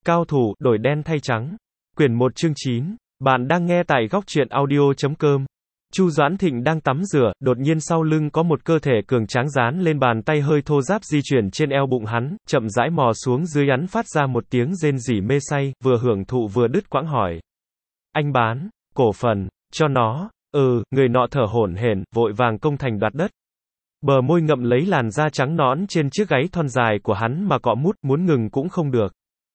Cao thủ, đổi đen thay trắng. Quyển 1 chương 9. Bạn đang nghe tại góc truyện audio.com. Chu Doãn Thịnh đang tắm rửa, đột nhiên sau lưng có một cơ thể cường tráng dán lên bàn tay hơi thô ráp di chuyển trên eo bụng hắn, chậm rãi mò xuống dưới hắn phát ra một tiếng rên rỉ mê say, vừa hưởng thụ vừa đứt quãng hỏi. Anh bán, cổ phần, cho nó, người nọ thở hổn hển, vội vàng công thành đoạt đất. Bờ môi ngậm lấy làn da trắng nõn trên chiếc gáy thon dài của hắn mà cọ mút, muốn ngừng cũng không được.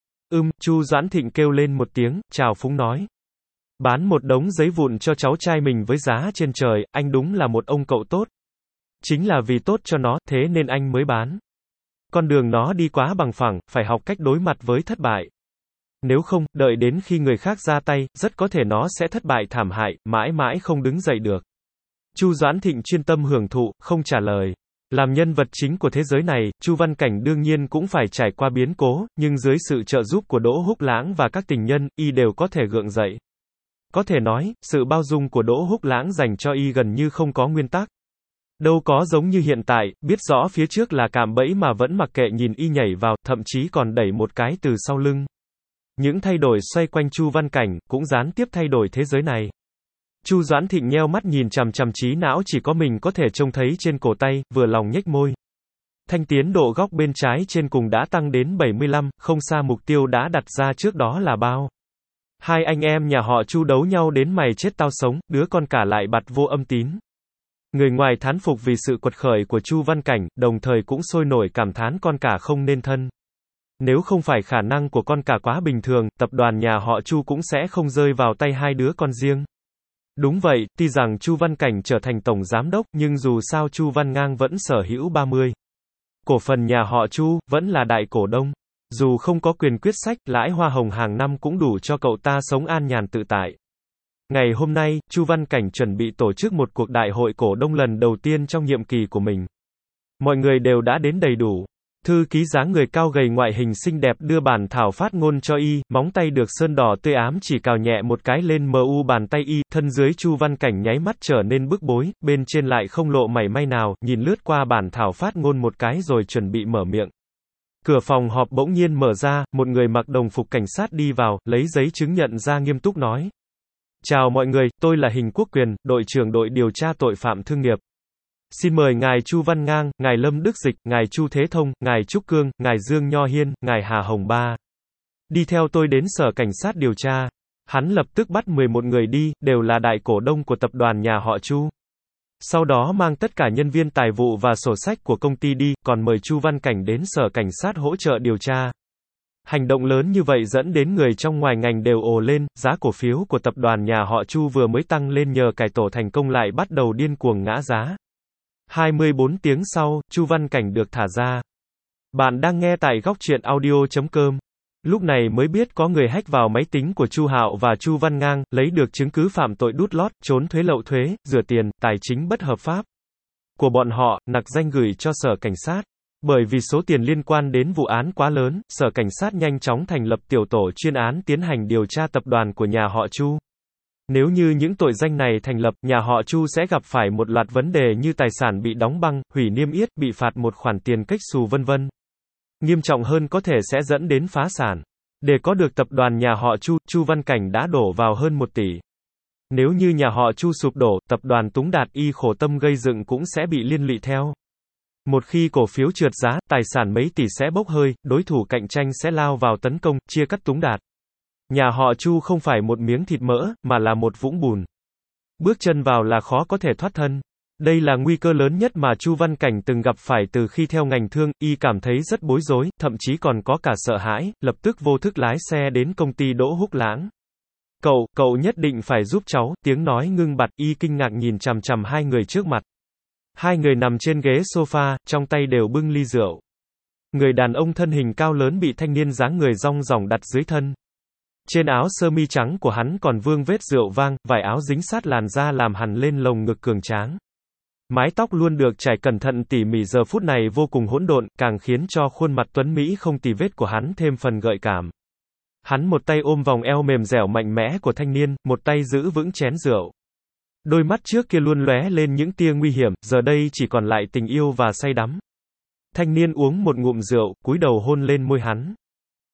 Chu Doãn Thịnh kêu lên một tiếng, chào phúng nói. Bán một đống giấy vụn cho cháu trai mình với giá trên trời, anh đúng là một ông cậu tốt. Chính là vì tốt cho nó, thế nên anh mới bán. Con đường nó đi quá bằng phẳng, phải học cách đối mặt với thất bại. Nếu không, đợi đến khi người khác ra tay, rất có thể nó sẽ thất bại thảm hại, mãi mãi không đứng dậy được. Chu Doãn Thịnh chuyên tâm hưởng thụ, không trả lời. Làm nhân vật chính của thế giới này, Chu Văn Cảnh đương nhiên cũng phải trải qua biến cố, nhưng dưới sự trợ giúp của Đỗ Húc Lãng và các tình nhân, y đều có thể gượng dậy. Có thể nói, sự bao dung của Đỗ Húc Lãng dành cho y gần như không có nguyên tắc. Đâu có giống như hiện tại, biết rõ phía trước là cạm bẫy mà vẫn mặc kệ nhìn y nhảy vào, thậm chí còn đẩy một cái từ sau lưng. Những thay đổi xoay quanh Chu Văn Cảnh, cũng gián tiếp thay đổi thế giới này. Chu Doãn Thịnh nheo mắt nhìn chằm chằm trí não chỉ có mình có thể trông thấy trên cổ tay, vừa lòng nhếch môi. Thanh tiến độ góc bên trái trên cùng đã tăng đến 75, không xa mục tiêu đã đặt ra trước đó là bao. Hai anh em nhà họ Chu đấu nhau đến mày chết tao sống, đứa con cả lại bặt vô âm tín. Người ngoài thán phục vì sự quật khởi của Chu Văn Cảnh, đồng thời cũng sôi nổi cảm thán con cả không nên thân. Nếu không phải khả năng của con cả quá bình thường, tập đoàn nhà họ Chu cũng sẽ không rơi vào tay hai đứa con riêng. Đúng vậy, tuy rằng Chu Văn Cảnh trở thành tổng giám đốc, nhưng dù sao Chu Văn Ngang vẫn sở hữu 30. Cổ phần nhà họ Chu, vẫn là đại cổ đông. Dù không có quyền quyết sách, lãi hoa hồng hàng năm cũng đủ cho cậu ta sống an nhàn tự tại. Ngày hôm nay, Chu Văn Cảnh chuẩn bị tổ chức một cuộc đại hội cổ đông lần đầu tiên trong nhiệm kỳ của mình. Mọi người đều đã đến đầy đủ. Thư ký dáng người cao gầy ngoại hình xinh đẹp đưa bản thảo phát ngôn cho y, móng tay được sơn đỏ tươi ám chỉ cào nhẹ một cái lên mu bàn tay y, thân dưới Chu Văn Cảnh nháy mắt trở nên bức bối, bên trên lại không lộ mảy may nào, nhìn lướt qua bản thảo phát ngôn một cái rồi chuẩn bị mở miệng. Cửa phòng họp bỗng nhiên mở ra, một người mặc đồng phục cảnh sát đi vào, lấy giấy chứng nhận ra nghiêm túc nói. Chào mọi người, tôi là Hình Quốc Quyền, đội trưởng đội điều tra tội phạm thương nghiệp. Xin mời ngài Chu Văn Ngang, ngài Lâm Đức Dịch, ngài Chu Thế Thông, ngài Trúc Cương, ngài Dương Nho Hiên, ngài Hà Hồng Ba. Đi theo tôi đến sở cảnh sát điều tra. Hắn lập tức bắt 11 người đi, đều là đại cổ đông của tập đoàn nhà họ Chu. Sau đó mang tất cả nhân viên tài vụ và sổ sách của công ty đi, còn mời Chu Văn Cảnh đến sở cảnh sát hỗ trợ điều tra. Hành động lớn như vậy dẫn đến người trong ngoài ngành đều ồ lên, giá cổ phiếu của tập đoàn nhà họ Chu vừa mới tăng lên nhờ cải tổ thành công lại bắt đầu điên cuồng ngã giá. 24 tiếng sau, Chu Văn Cảnh được thả ra. Bạn đang nghe tại góc truyện audio.com. Lúc này mới biết có người hack vào máy tính của Chu Hạo và Chu Văn Ngang, lấy được chứng cứ phạm tội đút lót, trốn thuế lậu thuế, rửa tiền, tài chính bất hợp pháp của bọn họ, nặc danh gửi cho sở cảnh sát. Bởi vì số tiền liên quan đến vụ án quá lớn, sở cảnh sát nhanh chóng thành lập tiểu tổ chuyên án tiến hành điều tra tập đoàn của nhà họ Chu. Nếu như những tội danh này thành lập, nhà họ Chu sẽ gặp phải một loạt vấn đề như tài sản bị đóng băng, hủy niêm yết, bị phạt một khoản tiền cách xù vân vân. Nghiêm trọng hơn có thể sẽ dẫn đến phá sản. Để có được tập đoàn nhà họ Chu, Chu Văn Cảnh đã đổ vào hơn 1 tỷ. Nếu như nhà họ Chu sụp đổ, tập đoàn Túng Đạt y khổ tâm gây dựng cũng sẽ bị liên lụy theo. Một khi cổ phiếu trượt giá, tài sản mấy tỷ sẽ bốc hơi, đối thủ cạnh tranh sẽ lao vào tấn công, chia cắt Túng Đạt. Nhà họ Chu không phải một miếng thịt mỡ, mà là một vũng bùn. Bước chân vào là khó có thể thoát thân. Đây là nguy cơ lớn nhất mà Chu Văn Cảnh từng gặp phải từ khi theo ngành thương, y cảm thấy rất bối rối, thậm chí còn có cả sợ hãi, lập tức vô thức lái xe đến công ty Đỗ Húc Lãng. Cậu nhất định phải giúp cháu, tiếng nói ngưng bặt, y kinh ngạc nhìn chằm chằm hai người trước mặt. Hai người nằm trên ghế sofa, trong tay đều bưng ly rượu. Người đàn ông thân hình cao lớn bị thanh niên dáng người rong ròng đặt dưới thân. Trên áo sơ mi trắng của hắn còn vương vết rượu vang, vải áo dính sát làn da làm hằn lên lồng ngực cường tráng. Mái tóc luôn được trải cẩn thận tỉ mỉ giờ phút này vô cùng hỗn độn, càng khiến cho khuôn mặt tuấn mỹ không tì vết của hắn thêm phần gợi cảm. Hắn một tay ôm vòng eo mềm dẻo mạnh mẽ của thanh niên, một tay giữ vững chén rượu. Đôi mắt trước kia luôn lóe lên những tia nguy hiểm, giờ đây chỉ còn lại tình yêu và say đắm. Thanh niên uống một ngụm rượu, cúi đầu hôn lên môi hắn.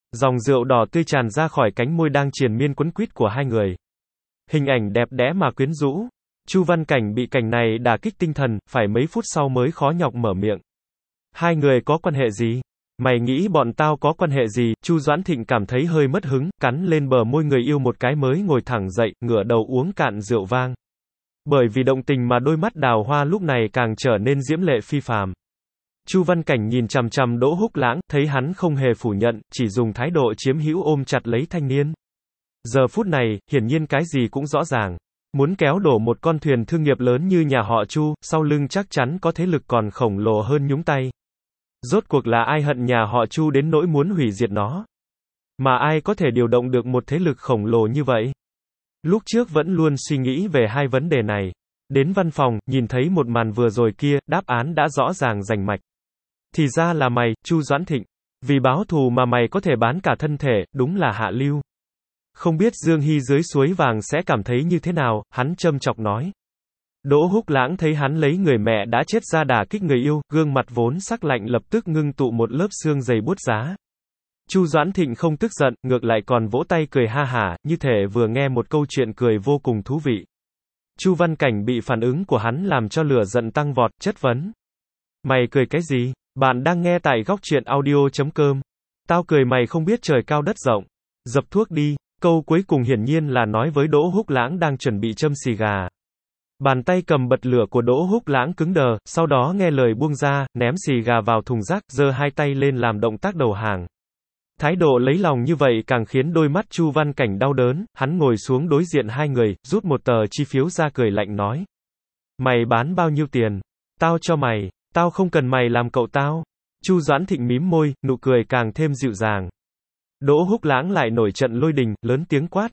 Dòng rượu đỏ tươi tràn ra khỏi cánh môi đang triền miên quấn quýt của hai người. Hình ảnh đẹp đẽ mà quyến rũ. Chu Văn Cảnh bị cảnh này đả kích tinh thần, phải mấy phút sau mới khó nhọc mở miệng. Hai người có quan hệ gì? Mày nghĩ bọn tao có quan hệ gì? Chu Doãn Thịnh cảm thấy hơi mất hứng, cắn lên bờ môi người yêu một cái mới ngồi thẳng dậy, ngửa đầu uống cạn rượu vang. Bởi vì động tình mà đôi mắt đào hoa lúc này càng trở nên diễm lệ phi phàm. Chu Văn Cảnh nhìn chằm chằm Đỗ Húc Lãng, thấy hắn không hề phủ nhận, chỉ dùng thái độ chiếm hữu ôm chặt lấy thanh niên. Giờ phút này, hiển nhiên cái gì cũng rõ ràng. Muốn kéo đổ một con thuyền thương nghiệp lớn như nhà họ Chu, sau lưng chắc chắn có thế lực còn khổng lồ hơn nhúng tay. Rốt cuộc là ai hận nhà họ Chu đến nỗi muốn hủy diệt nó? Mà ai có thể điều động được một thế lực khổng lồ như vậy? Lúc trước vẫn luôn suy nghĩ về hai vấn đề này. Đến văn phòng, nhìn thấy một màn vừa rồi kia, đáp án đã rõ ràng rành mạch. Thì ra là mày, Chu Doãn Thịnh. Vì báo thù mà mày có thể bán cả thân thể, đúng là hạ lưu. Không biết Dương Hy dưới suối vàng sẽ cảm thấy như thế nào, hắn châm chọc nói. Đỗ Húc Lãng thấy hắn lấy người mẹ đã chết ra đả kích người yêu, gương mặt vốn sắc lạnh lập tức ngưng tụ một lớp xương dày buốt giá. Chu Doãn Thịnh không tức giận, ngược lại còn vỗ tay cười ha hả, như thể vừa nghe một câu chuyện cười vô cùng thú vị. Chu Văn Cảnh bị phản ứng của hắn làm cho lửa giận tăng vọt, chất vấn. Mày cười cái gì? Bạn đang nghe tại góc truyện audio.com. Tao cười mày không biết trời cao đất rộng. Dập thuốc đi. Câu cuối cùng hiển nhiên là nói với Đỗ Húc Lãng đang chuẩn bị châm xì gà. Bàn tay cầm bật lửa của Đỗ Húc Lãng cứng đờ, sau đó nghe lời buông ra, ném xì gà vào thùng rác, giơ hai tay lên làm động tác đầu hàng. Thái độ lấy lòng như vậy càng khiến đôi mắt Chu Văn Cảnh đau đớn, hắn ngồi xuống đối diện hai người, rút một tờ chi phiếu ra cười lạnh nói. Mày bán bao nhiêu tiền? Tao cho mày, tao không cần mày làm cậu tao. Chu Doãn Thịnh mím môi, nụ cười càng thêm dịu dàng. Đỗ Húc Lãng lại nổi trận lôi đình, lớn tiếng quát.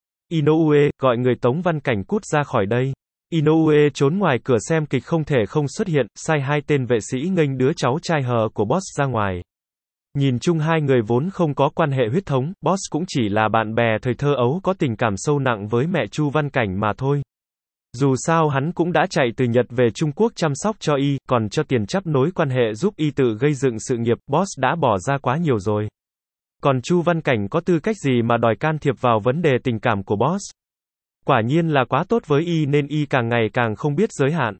Inoue, gọi người Tống Văn Cảnh cút ra khỏi đây. Inoue trốn ngoài cửa xem kịch không thể không xuất hiện, sai hai tên vệ sĩ nghênh đứa cháu trai hờ của boss ra ngoài. Nhìn chung hai người vốn không có quan hệ huyết thống, boss cũng chỉ là bạn bè thời thơ ấu có tình cảm sâu nặng với mẹ Chu Văn Cảnh mà thôi. Dù sao hắn cũng đã chạy từ Nhật về Trung Quốc chăm sóc cho y, còn cho tiền chấp nối quan hệ giúp y tự gây dựng sự nghiệp, boss đã bỏ ra quá nhiều rồi. Còn Chu Văn Cảnh có tư cách gì mà đòi can thiệp vào vấn đề tình cảm của boss? Quả nhiên là quá tốt với y nên y càng ngày càng không biết giới hạn.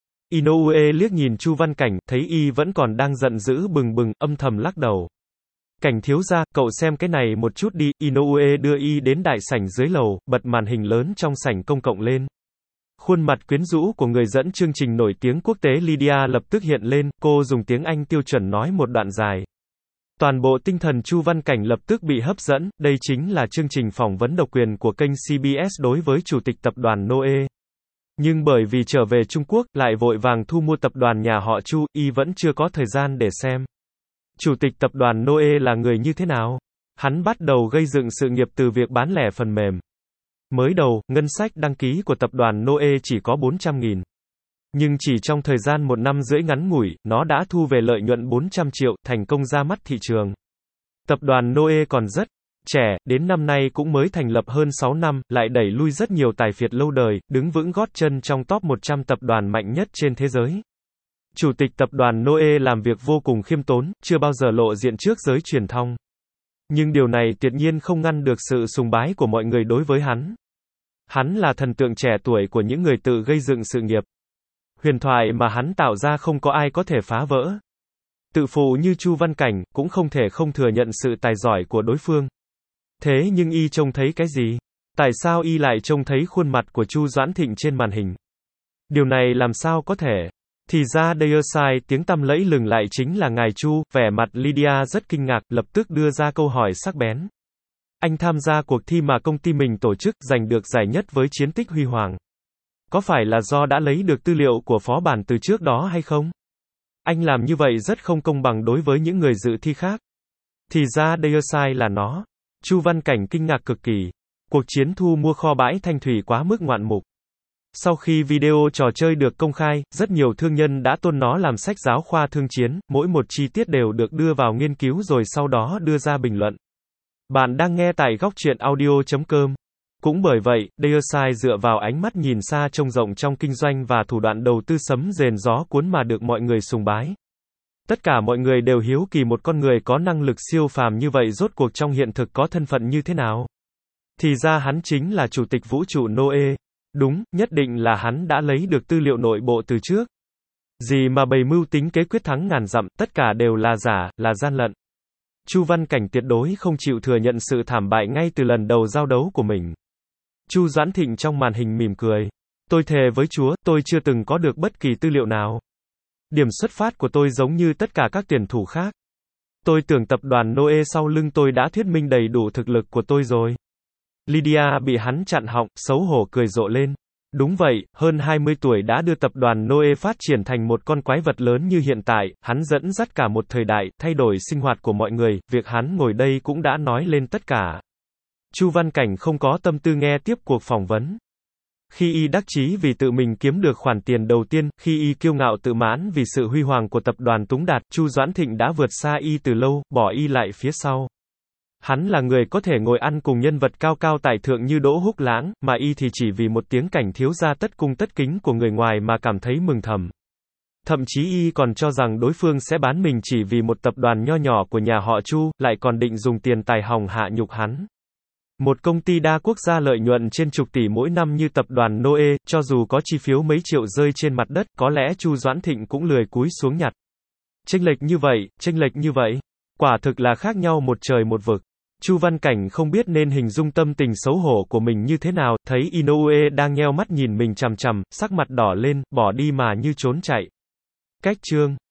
Inoue liếc nhìn Chu Văn Cảnh, thấy y vẫn còn đang giận dữ bừng bừng, âm thầm lắc đầu. Cảnh thiếu gia, cậu xem cái này một chút đi. Inoue đưa y đến đại sảnh dưới lầu, bật màn hình lớn trong sảnh công cộng lên. Khuôn mặt quyến rũ của người dẫn chương trình nổi tiếng quốc tế Lydia lập tức hiện lên, cô dùng tiếng Anh tiêu chuẩn nói một đoạn dài. Toàn bộ tinh thần Chu Văn Cảnh lập tức bị hấp dẫn, đây chính là chương trình phỏng vấn độc quyền của kênh CBS đối với chủ tịch tập đoàn Noe. Nhưng bởi vì trở về Trung Quốc, lại vội vàng thu mua tập đoàn nhà họ Chu, y vẫn chưa có thời gian để xem. Chủ tịch tập đoàn Noe là người như thế nào? Hắn bắt đầu gây dựng sự nghiệp từ việc bán lẻ phần mềm. Mới đầu, ngân sách đăng ký của tập đoàn Noe chỉ có 400.000. Nhưng chỉ trong thời gian 1 năm rưỡi ngắn ngủi, nó đã thu về lợi nhuận 400 triệu, thành công ra mắt thị trường. Tập đoàn Noe còn rất trẻ, đến năm nay cũng mới thành lập hơn 6 năm, lại đẩy lui rất nhiều tài phiệt lâu đời, đứng vững gót chân trong top 100 tập đoàn mạnh nhất trên thế giới. Chủ tịch tập đoàn Noe làm việc vô cùng khiêm tốn, chưa bao giờ lộ diện trước giới truyền thông. Nhưng điều này tuyệt nhiên không ngăn được sự sùng bái của mọi người đối với hắn. Hắn là thần tượng trẻ tuổi của những người tự gây dựng sự nghiệp. Huyền thoại mà hắn tạo ra không có ai có thể phá vỡ. Tự phụ như Chu Văn Cảnh, cũng không thể không thừa nhận sự tài giỏi của đối phương. Thế nhưng y trông thấy cái gì? Tại sao y lại trông thấy khuôn mặt của Chu Doãn Thịnh trên màn hình? Điều này làm sao có thể? Thì ra Deicide tiếng tăm lẫy lừng lại chính là ngài Chu, vẻ mặt Lydia rất kinh ngạc, lập tức đưa ra câu hỏi sắc bén. Anh tham gia cuộc thi mà công ty mình tổ chức, giành được giải nhất với chiến tích huy hoàng. Có phải là do đã lấy được tư liệu của phó bản từ trước đó hay không? Anh làm như vậy rất không công bằng đối với những người dự thi khác. Thì ra Deicide là nó. Chu Văn Cảnh kinh ngạc cực kỳ. Cuộc chiến thu mua kho bãi Thanh Thủy quá mức ngoạn mục. Sau khi video trò chơi được công khai, rất nhiều thương nhân đã tôn nó làm sách giáo khoa thương chiến, mỗi một chi tiết đều được đưa vào nghiên cứu rồi sau đó đưa ra bình luận. Bạn đang nghe tại góc truyện audio.com. Cũng bởi vậy, Deicide dựa vào ánh mắt nhìn xa trông rộng trong kinh doanh và thủ đoạn đầu tư sấm rền gió cuốn mà được mọi người sùng bái. Tất cả mọi người đều hiếu kỳ một con người có năng lực siêu phàm như vậy rốt cuộc trong hiện thực có thân phận như thế nào. Thì ra hắn chính là chủ tịch vũ trụ Noe. Đúng, nhất định là hắn đã lấy được tư liệu nội bộ từ trước. Gì mà bày mưu tính kế quyết thắng ngàn dặm, tất cả đều là giả, là gian lận. Chu Văn Cảnh tuyệt đối không chịu thừa nhận sự thảm bại ngay từ lần đầu giao đấu của mình. Chu Doãn Thịnh trong màn hình mỉm cười. Tôi thề với Chúa, tôi chưa từng có được bất kỳ tư liệu nào. Điểm xuất phát của tôi giống như tất cả các tuyển thủ khác. Tôi tưởng tập đoàn Noe sau lưng tôi đã thuyết minh đầy đủ thực lực của tôi rồi. Lydia bị hắn chặn họng, xấu hổ cười rộ lên. Đúng vậy, hơn 20 tuổi đã đưa tập đoàn Noe phát triển thành một con quái vật lớn như hiện tại, hắn dẫn dắt cả một thời đại, thay đổi sinh hoạt của mọi người, việc hắn ngồi đây cũng đã nói lên tất cả. Chu Văn Cảnh không có tâm tư nghe tiếp cuộc phỏng vấn. Khi y đắc chí vì tự mình kiếm được khoản tiền đầu tiên, khi y kiêu ngạo tự mãn vì sự huy hoàng của tập đoàn Túng Đạt, Chu Doãn Thịnh đã vượt xa y từ lâu, bỏ y lại phía sau. Hắn là người có thể ngồi ăn cùng nhân vật cao cao tại thượng như Đỗ Húc Lãng, mà y thì chỉ vì một tiếng cảnh thiếu gia tất cung tất kính của người ngoài mà cảm thấy mừng thầm. Thậm chí y còn cho rằng đối phương sẽ bán mình chỉ vì một tập đoàn nho nhỏ của nhà họ Chu, lại còn định dùng tiền tài hòng hạ nhục hắn. Một công ty đa quốc gia lợi nhuận trên chục tỷ mỗi năm như tập đoàn Noe, cho dù có chi phiếu mấy triệu rơi trên mặt đất, có lẽ Chu Doãn Thịnh cũng lười cúi xuống nhặt. Chênh lệch như vậy, quả thực là khác nhau một trời một vực. Chu Văn Cảnh không biết nên hình dung tâm tình xấu hổ của mình như thế nào, thấy Inoue đang nheo mắt nhìn mình chằm chằm, sắc mặt đỏ lên, bỏ đi mà như trốn chạy. Cách chương